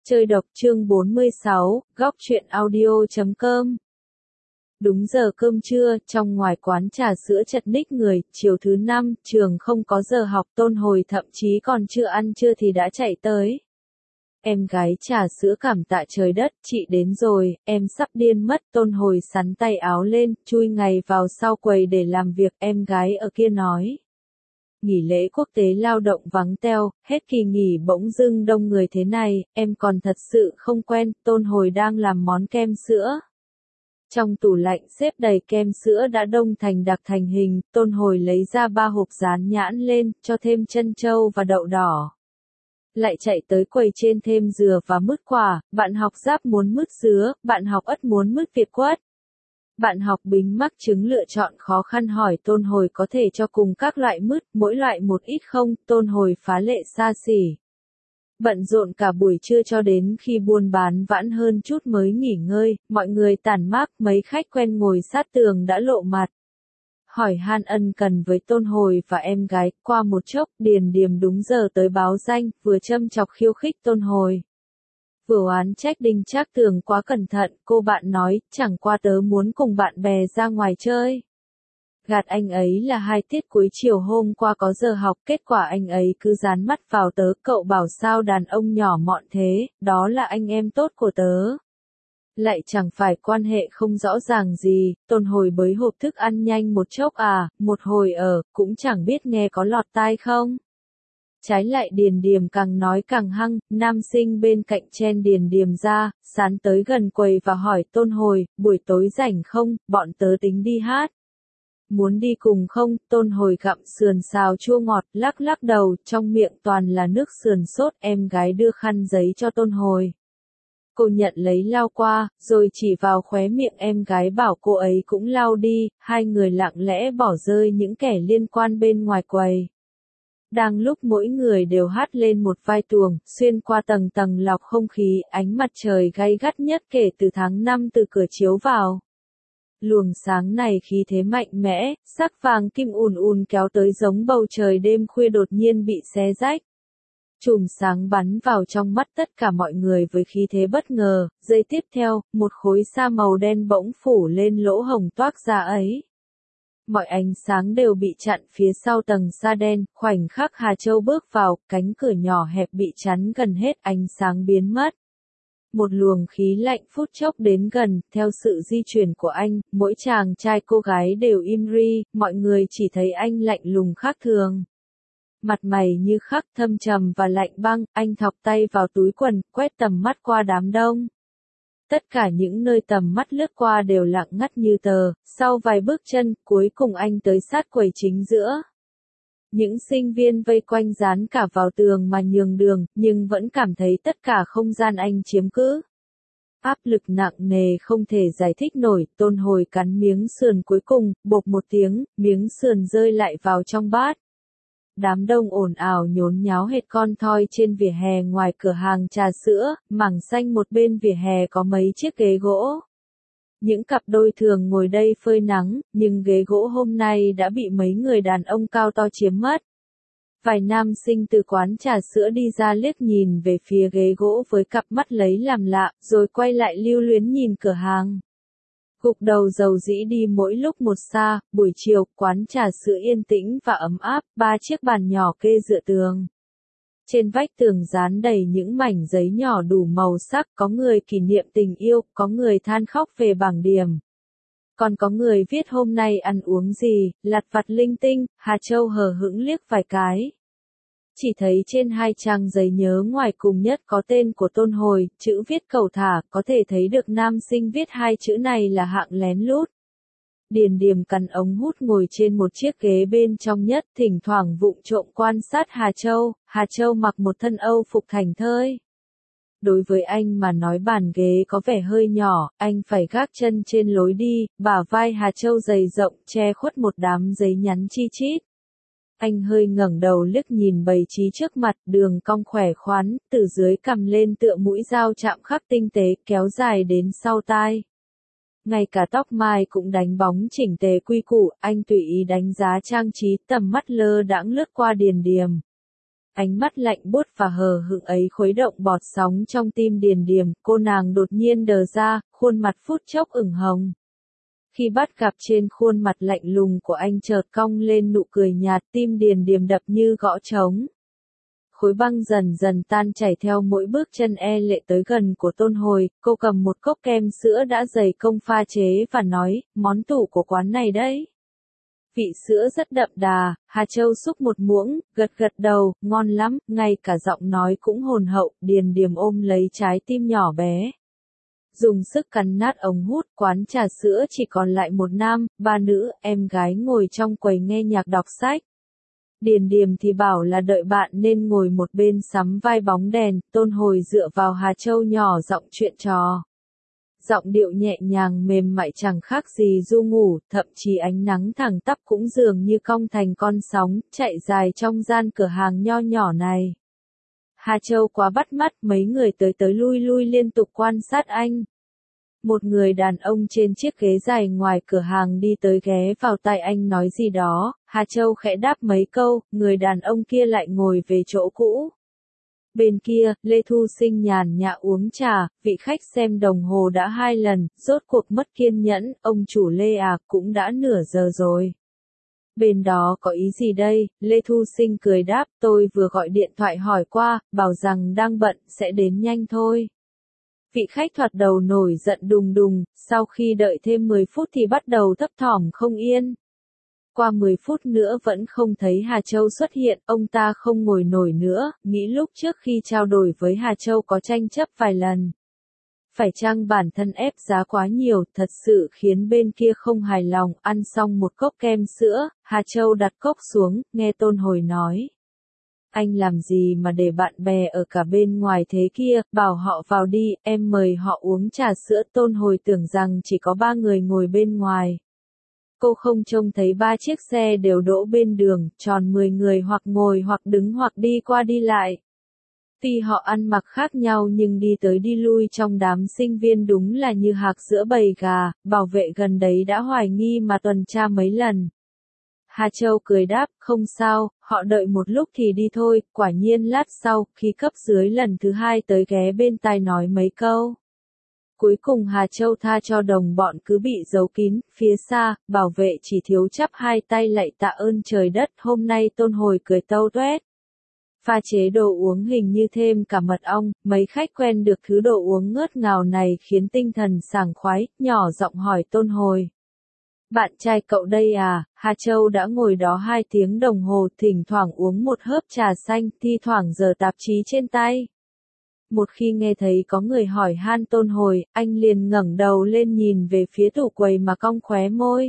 Chơi độc chương 46, góc truyện audio.com. Đúng giờ cơm trưa, trong ngoài quán trà sữa chật ních người, chiều thứ 5, trường không có giờ học, Tôn Hồi thậm chí còn chưa ăn trưa thì đã chạy tới. Em gái trà sữa cảm tạ trời đất, chị đến rồi, em sắp điên mất. Tôn Hồi sắn tay áo lên, chui ngay vào sau quầy để làm việc. Em gái ở kia nói. Nghỉ lễ quốc tế lao động vắng teo, hết kỳ nghỉ bỗng dưng đông người thế này, em còn thật sự không quen. Tôn Hồi đang làm món kem sữa. Trong tủ lạnh xếp đầy kem sữa đã đông thành đặc thành hình, Tôn Hồi lấy ra 3 hộp dán nhãn lên, cho thêm trân châu và đậu đỏ. Lại chạy tới quầy trên thêm dừa và mứt quả, bạn học giáp muốn mứt dứa, bạn học ất muốn mứt việt quất. Bạn học bính mắc chứng lựa chọn khó khăn hỏi Tôn Hồi có thể cho cùng các loại mứt, mỗi loại một ít không. Tôn Hồi phá lệ xa xỉ. Bận rộn cả buổi trưa cho đến khi buôn bán vãn hơn chút mới nghỉ ngơi, mọi người tản mát, mấy khách quen ngồi sát tường đã lộ mặt. Hỏi han ân cần với Tôn Hồi và em gái, qua một chốc, Điền Điềm đúng giờ tới báo danh, vừa châm chọc khiêu khích Tôn Hồi. Vừa oán trách Đinh Trác Tường quá cẩn thận, cô bạn nói, chẳng qua tớ muốn cùng bạn bè ra ngoài chơi. Gạt anh ấy là 2 tiết cuối chiều hôm qua có giờ học, kết quả anh ấy cứ dán mắt vào tớ, cậu bảo sao đàn ông nhỏ mọn thế, đó là anh em tốt của tớ. Lại chẳng phải quan hệ không rõ ràng gì. Tôn Hồi bới hộp thức ăn nhanh một chốc một hồi cũng chẳng biết nghe có lọt tai không. Trái lại Điền Điềm càng nói càng hăng, nam sinh bên cạnh chen Điền Điềm ra, sán tới gần quầy và hỏi Tôn Hồi, buổi tối rảnh không, bọn tớ tính đi hát. Muốn đi cùng không? Tôn Hồi gặm sườn xào chua ngọt, lắc lắc đầu, trong miệng toàn là nước sườn sốt. Em gái đưa khăn giấy cho Tôn Hồi. Cô nhận lấy lau qua, rồi chỉ vào khóe miệng em gái bảo cô ấy cũng lau đi. Hai người lặng lẽ bỏ rơi những kẻ liên quan bên ngoài quầy. Đang lúc mỗi người đều hát lên một vai tuồng, xuyên qua tầng tầng lọc không khí, ánh mặt trời gay gắt nhất kể từ tháng 5 từ cửa chiếu vào. Luồng sáng này khí thế mạnh mẽ, sắc vàng kim ùn ùn kéo tới giống bầu trời đêm khuya đột nhiên bị xé rách. Chùm sáng bắn vào trong mắt tất cả mọi người với khí thế bất ngờ, giây tiếp theo, một khối sa màu đen bỗng phủ lên lỗ hổng toác ra ấy. Mọi ánh sáng đều bị chặn phía sau tầng sa đen, khoảnh khắc Hà Châu bước vào, cánh cửa nhỏ hẹp bị chắn gần hết, ánh sáng biến mất. Một luồng khí lạnh phút chốc đến gần, theo sự di chuyển của anh, mỗi chàng trai cô gái đều im ri, mọi người chỉ thấy anh lạnh lùng khác thường. Mặt mày như khắc thâm trầm và lạnh băng, anh thọc tay vào túi quần, quét tầm mắt qua đám đông. Tất cả những nơi tầm mắt lướt qua đều lặng ngắt như tờ, sau vài bước chân, cuối cùng anh tới sát quầy chính giữa. Những sinh viên vây quanh dán cả vào tường mà nhường đường, nhưng vẫn cảm thấy tất cả không gian anh chiếm cứ. Áp lực nặng nề không thể giải thích nổi, Tôn Hồi cắn miếng sườn cuối cùng, bộp một tiếng, miếng sườn rơi lại vào trong bát. Đám đông ồn ào nhốn nháo hệt con thoi trên vỉa hè ngoài cửa hàng trà sữa, mảng xanh một bên vỉa hè có mấy chiếc ghế gỗ. Những cặp đôi thường ngồi đây phơi nắng, nhưng ghế gỗ hôm nay đã bị mấy người đàn ông cao to chiếm mất. Vài nam sinh từ quán trà sữa đi ra liếc nhìn về phía ghế gỗ với cặp mắt lấy làm lạ, rồi quay lại lưu luyến nhìn cửa hàng. Gục đầu dầu dĩ đi mỗi lúc một xa, buổi chiều, quán trà sữa yên tĩnh và ấm áp, 3 chiếc bàn nhỏ kê dựa tường. Trên vách tường dán đầy những mảnh giấy nhỏ đủ màu sắc, có người kỷ niệm tình yêu, có người than khóc về bảng điểm. Còn có người viết hôm nay ăn uống gì, lặt vặt linh tinh. Hà Châu hờ hững liếc vài cái. Chỉ thấy trên 2 trang giấy nhớ ngoài cùng nhất có tên của Tôn Hồi, chữ viết cẩu thả, có thể thấy được nam sinh viết 2 chữ này là hạng lén lút. Điền Điềm cắn ống hút ngồi trên một chiếc ghế bên trong nhất, thỉnh thoảng vụng trộm quan sát Hà Châu. Hà Châu mặc một thân Âu phục thành thơi. Đối với anh mà nói bàn ghế có vẻ hơi nhỏ, anh phải gác chân trên lối đi, bả vai Hà Châu dày rộng che khuất một đám giấy nhắn chi chít. Anh hơi ngẩng đầu liếc nhìn bầy trí trước mặt, đường cong khỏe khoắn, từ dưới cằm lên tựa mũi dao chạm khắc tinh tế, kéo dài đến sau tai. Ngay cả tóc mai cũng đánh bóng chỉnh tề quy củ, anh tùy ý đánh giá trang trí, tầm mắt lơ đãng lướt qua Điền Điềm. Ánh mắt lạnh buốt và hờ hững ấy khuấy động bọt sóng trong tim Điền Điềm, cô nàng đột nhiên đờ ra, khuôn mặt phút chốc ửng hồng. Khi bắt gặp trên khuôn mặt lạnh lùng của anh chợt cong lên nụ cười nhạt, tim Điền Điềm đập như gõ trống. Khối băng dần dần tan chảy theo mỗi bước chân e lệ tới gần của Tôn Hồi, cô cầm một cốc kem sữa đã dày công pha chế và nói, món tủ của quán này đấy. Vị sữa rất đậm đà, Hà Châu xúc một muỗng, gật gật đầu, ngon lắm, ngay cả giọng nói cũng hồn hậu, Điền Điềm ôm lấy trái tim nhỏ bé. Dùng sức cắn nát ống hút, quán trà sữa chỉ còn lại một nam, ba nữ, em gái ngồi trong quầy nghe nhạc đọc sách. Điền Điềm thì bảo là đợi bạn nên ngồi một bên sắm vai bóng đèn, Tôn Hồi dựa vào Hà Châu nhỏ giọng chuyện trò. Giọng điệu nhẹ nhàng mềm mại chẳng khác gì du ngủ, thậm chí ánh nắng thẳng tắp cũng dường như cong thành con sóng, chạy dài trong gian cửa hàng nho nhỏ này. Hà Châu quá bắt mắt, mấy người tới tới lui lui liên tục quan sát anh. Một người đàn ông trên chiếc ghế dài ngoài cửa hàng đi tới ghé vào tai anh nói gì đó, Hà Châu khẽ đáp mấy câu, người đàn ông kia lại ngồi về chỗ cũ. Bên kia, Lê Thu Sinh nhàn nhã uống trà, vị khách xem đồng hồ đã 2 lần, rốt cuộc mất kiên nhẫn, ông chủ Lê à, cũng đã nửa giờ rồi. Bên đó có ý gì đây? Lê Thu Sinh cười đáp, tôi vừa gọi điện thoại hỏi qua, bảo rằng đang bận, sẽ đến nhanh thôi. Vị khách thoạt đầu nổi giận đùng đùng, sau khi đợi thêm 10 phút thì bắt đầu thấp thỏm không yên. Qua 10 phút nữa vẫn không thấy Hà Châu xuất hiện, ông ta không ngồi nổi nữa, nghĩ lúc trước khi trao đổi với Hà Châu có tranh chấp vài lần. Phải chăng bản thân ép giá quá nhiều, thật sự khiến bên kia không hài lòng, ăn xong một cốc kem sữa, Hà Châu đặt cốc xuống, nghe Tôn Hồi nói. Anh làm gì mà để bạn bè ở cả bên ngoài thế kia, bảo họ vào đi, em mời họ uống trà sữa. Tôn Hồi tưởng rằng chỉ có 3 người ngồi bên ngoài. Cô không trông thấy 3 chiếc xe đều đỗ bên đường, tròn 10 người hoặc ngồi hoặc đứng hoặc đi qua đi lại. Tuy họ ăn mặc khác nhau nhưng đi tới đi lui trong đám sinh viên đúng là như hạc giữa bầy gà, bảo vệ gần đấy đã hoài nghi mà tuần tra mấy lần. Hà Châu cười đáp, không sao, họ đợi một lúc thì đi thôi, quả nhiên lát sau, khi cấp dưới lần thứ 2 tới ghé bên tai nói mấy câu. Cuối cùng Hà Châu tha cho đồng bọn cứ bị giấu kín, phía xa, bảo vệ chỉ thiếu chắp 2 tay lạy tạ ơn trời đất, hôm nay Tôn Hồi cười tâu tuét. Pha chế đồ uống hình như thêm cả mật ong, mấy khách quen được thứ đồ uống ngớt ngào này khiến tinh thần sảng khoái, nhỏ giọng hỏi Tôn Hồi. Bạn trai cậu đây à? Hà Châu đã ngồi đó 2 tiếng đồng hồ, thỉnh thoảng uống một hớp trà xanh, thi thoảng giở tạp chí trên tay. Một khi nghe thấy có người hỏi han Tôn Hồi, anh liền ngẩng đầu lên nhìn về phía tủ quầy mà cong khóe môi.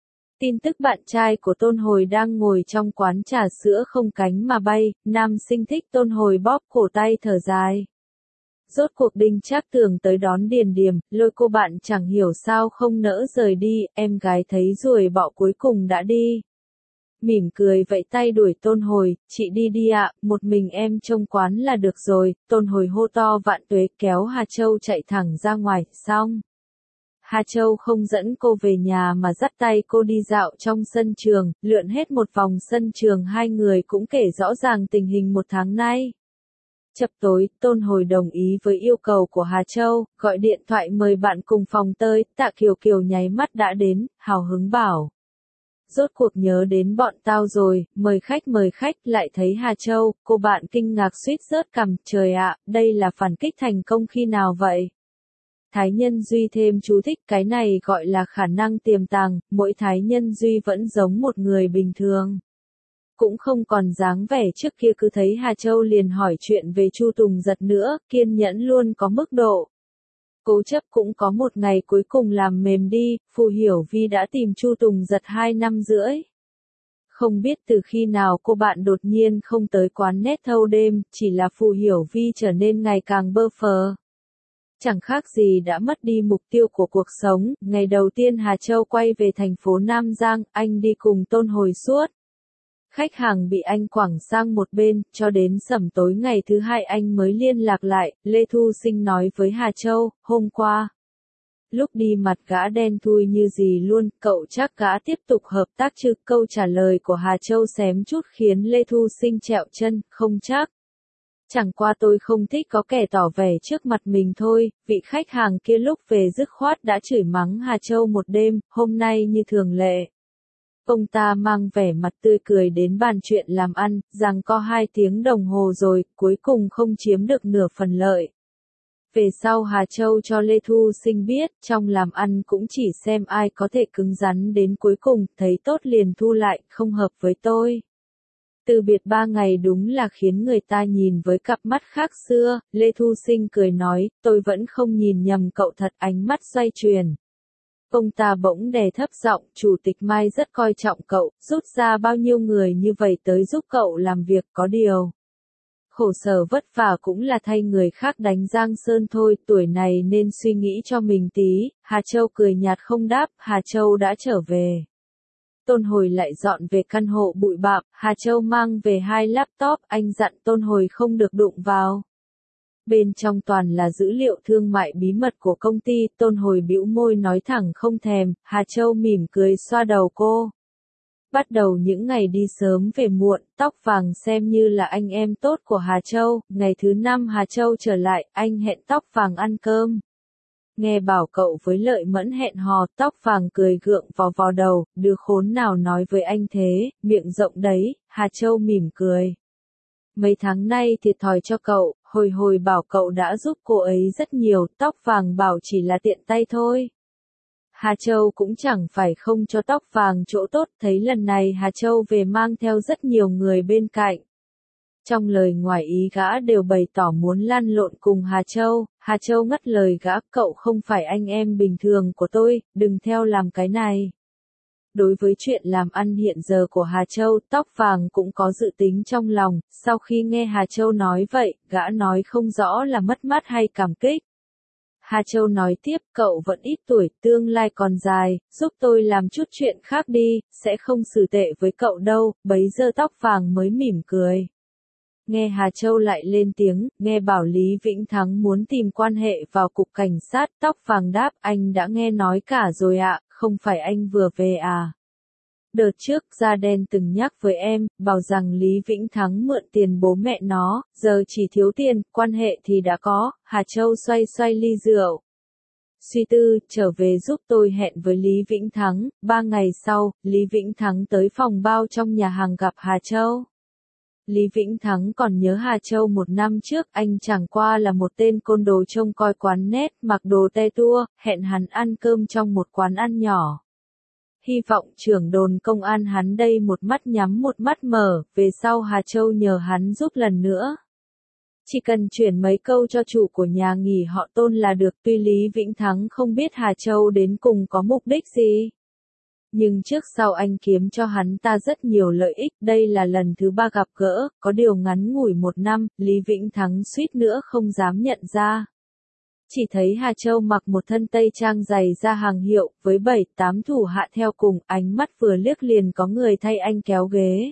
Tin tức bạn trai của Tôn Hồi đang ngồi trong quán trà sữa không cánh mà bay, nam sinh thích Tôn Hồi bóp cổ tay thở dài. Rốt cuộc Đinh Trác Tường tới đón Điền Điềm, lôi cô bạn chẳng hiểu sao không nỡ rời đi, em gái thấy ruồi bọ cuối cùng đã đi. Mỉm cười vẫy tay đuổi Tôn Hồi, chị đi đi ạ, một mình em trông quán là được rồi. Tôn Hồi hô to vạn tuế, kéo Hà Châu chạy thẳng ra ngoài, xong. Hà Châu không dẫn cô về nhà mà dắt tay cô đi dạo trong sân trường, lượn hết một vòng sân trường, hai người cũng kể rõ ràng tình hình một tháng nay. Chập tối, Tôn Hồi đồng ý với yêu cầu của Hà Châu, gọi điện thoại mời bạn cùng phòng tới, Tạ Kiều Kiều nháy mắt đã đến, hào hứng bảo. Rốt cuộc nhớ đến bọn tao rồi, mời khách, lại thấy Hà Châu, cô bạn kinh ngạc suýt rớt cằm, trời ạ, đây là phản kích thành công khi nào vậy? Thái Nhân Duy thêm chú thích, cái này gọi là khả năng tiềm tàng, mỗi Thái Nhân Duy vẫn giống một người bình thường. Cũng không còn dáng vẻ trước kia cứ thấy Hà Châu liền hỏi chuyện về Chu Tùng Giật nữa, kiên nhẫn luôn có mức độ. Cố chấp cũng có một ngày cuối cùng làm mềm đi, Phù Hiểu Vi đã tìm Chu Tùng Giật 2 năm rưỡi. Không biết từ khi nào cô bạn đột nhiên không tới quán net thâu đêm, chỉ là Phù Hiểu Vi trở nên ngày càng bơ phờ. Chẳng khác gì đã mất đi mục tiêu của cuộc sống, ngày đầu tiên Hà Châu quay về thành phố Nam Giang, anh đi cùng Tôn Hồi suốt. Khách hàng bị anh quẳng sang một bên, cho đến sẩm tối ngày thứ 2 anh mới liên lạc lại, Lê Thu Sinh nói với Hà Châu, hôm qua. Lúc đi mặt gã đen thui như gì luôn, cậu chắc gã tiếp tục hợp tác chứ? Câu trả lời của Hà Châu xém chút khiến Lê Thu Sinh trẹo chân, không chắc. Chẳng qua tôi không thích có kẻ tỏ vẻ trước mặt mình thôi, vị khách hàng kia lúc về dứt khoát đã chửi mắng Hà Châu một đêm, hôm nay như thường lệ. Ông ta mang vẻ mặt tươi cười đến bàn chuyện làm ăn, rằng có 2 tiếng đồng hồ rồi, cuối cùng không chiếm được nửa phần lợi. Về sau Hà Châu cho Lê Thu Sinh biết, trong làm ăn cũng chỉ xem ai có thể cứng rắn đến cuối cùng, thấy tốt liền thu lại, không hợp với tôi. Từ biệt 3 ngày đúng là khiến người ta nhìn với cặp mắt khác xưa, Lê Thu Sinh cười nói, tôi vẫn không nhìn nhầm cậu thật, ánh mắt xoay chuyển. Ông ta bỗng đè thấp giọng, Chủ tịch Mai rất coi trọng cậu, rút ra bao nhiêu người như vậy tới giúp cậu làm việc, có điều. Khổ sở vất vả cũng là thay người khác đánh giang sơn thôi, tuổi này nên suy nghĩ cho mình tí. Hà Châu cười nhạt không đáp, Hà Châu đã trở về. Tôn Hồi lại dọn về căn hộ bụi bặm, Hà Châu mang về 2 laptop, anh dặn Tôn Hồi không được đụng vào. Bên trong toàn là dữ liệu thương mại bí mật của công ty, Tôn Hồi bĩu môi nói thẳng không thèm, Hà Châu mỉm cười xoa đầu cô. Bắt đầu những ngày đi sớm về muộn, Tóc Vàng xem như là anh em tốt của Hà Châu, ngày thứ 5 Hà Châu trở lại, anh hẹn Tóc Vàng ăn cơm. Nghe bảo cậu với Lợi Mẫn hẹn hò, Tóc Vàng cười gượng vò đầu, đứa khốn nào nói với anh thế, miệng rộng đấy, Hà Châu mỉm cười. Mấy tháng nay thiệt thòi cho cậu, hồi bảo cậu đã giúp cô ấy rất nhiều, Tóc Vàng bảo chỉ là tiện tay thôi. Hà Châu cũng chẳng phải không cho Tóc Vàng chỗ tốt, thấy lần này Hà Châu về mang theo rất nhiều người bên cạnh. Trong lời ngoài ý gã đều bày tỏ muốn lăn lộn cùng Hà Châu ngắt lời gã, cậu không phải anh em bình thường của tôi, đừng theo làm cái này. Đối với chuyện làm ăn hiện giờ của Hà Châu, Tóc Vàng cũng có dự tính trong lòng, sau khi nghe Hà Châu nói vậy, gã nói không rõ là mất mát hay cảm kích. Hà Châu nói tiếp, cậu vẫn ít tuổi, tương lai còn dài, giúp tôi làm chút chuyện khác đi, sẽ không xử tệ với cậu đâu, bấy giờ Tóc Vàng mới mỉm cười. Nghe Hà Châu lại lên tiếng, nghe bảo Lý Vĩnh Thắng muốn tìm quan hệ vào cục cảnh sát, Tóc Vàng đáp, anh đã nghe nói cả rồi ạ, không phải anh vừa về à. Đợt trước, Da Đen từng nhắc với em, bảo rằng Lý Vĩnh Thắng mượn tiền bố mẹ nó, giờ chỉ thiếu tiền, quan hệ thì đã có. Hà Châu xoay xoay ly rượu. Suy tư, trở về giúp tôi hẹn với Lý Vĩnh Thắng. 3 ngày sau, Lý Vĩnh Thắng tới phòng bao trong nhà hàng gặp Hà Châu. Lý Vĩnh Thắng còn nhớ Hà Châu 1 năm trước, anh chẳng qua là một tên côn đồ trông coi quán nét, mặc đồ te tua, hẹn hắn ăn cơm trong một quán ăn nhỏ. Hy vọng trưởng đồn công an hắn đây một mắt nhắm một mắt mở, về sau Hà Châu nhờ hắn giúp lần nữa. Chỉ cần chuyển mấy câu cho chủ của nhà nghỉ họ Tôn là được, tuy Lý Vĩnh Thắng không biết Hà Châu đến cùng có mục đích gì. Nhưng trước sau anh kiếm cho hắn ta rất nhiều lợi ích, đây là lần thứ 3 gặp gỡ, có điều ngắn ngủi 1 năm, Lý Vĩnh Thắng suýt nữa không dám nhận ra. Chỉ thấy Hà Châu mặc một thân tây trang giày da hàng hiệu, với 7-8 thủ hạ theo cùng, ánh mắt vừa liếc liền có người thay anh kéo ghế.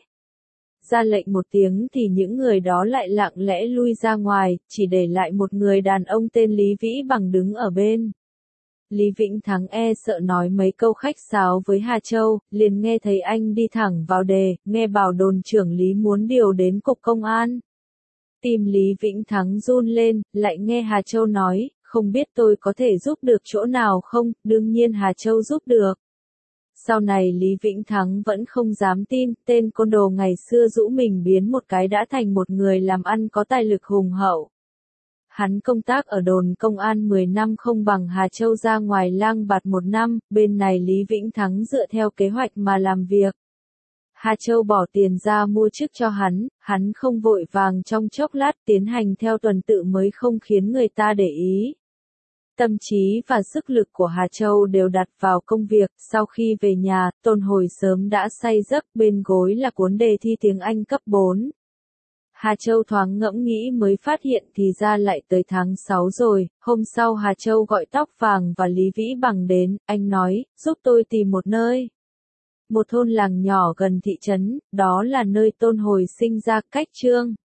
Ra lệnh một tiếng thì những người đó lại lặng lẽ lui ra ngoài, chỉ để lại một người đàn ông tên Lý Vĩ Bằng đứng ở bên. Lý Vĩnh Thắng sợ nói mấy câu khách sáo với Hà Châu, liền nghe thấy anh đi thẳng vào đề, nghe bảo đồn trưởng Lý muốn điều đến cục công an. Tim Lý Vĩnh Thắng run lên, lại nghe Hà Châu nói, không biết tôi có thể giúp được chỗ nào không, đương nhiên Hà Châu giúp được. Sau này Lý Vĩnh Thắng vẫn không dám tin, tên côn đồ ngày xưa rũ mình biến một cái đã thành một người làm ăn có tài lực hùng hậu. Hắn công tác ở đồn công an 10 năm không bằng Hà Châu ra ngoài lang bạt 1 năm, bên này Lý Vĩnh Thắng dựa theo kế hoạch mà làm việc. Hà Châu bỏ tiền ra mua chức cho hắn không vội vàng trong chốc lát tiến hành theo tuần tự mới không khiến người ta để ý. Tâm trí và sức lực của Hà Châu đều đặt vào công việc, sau khi về nhà, Tôn Hồi sớm đã say giấc, bên gối là cuốn đề thi tiếng Anh cấp 4. Hà Châu thoáng ngẫm nghĩ mới phát hiện thì ra lại tới tháng 6 rồi, hôm sau Hà Châu gọi Tóc Vàng và Lý Vĩ Bằng đến, anh nói, giúp tôi tìm một nơi. Một thôn làng nhỏ gần thị trấn, đó là nơi Tôn Hồi sinh ra, cách Chương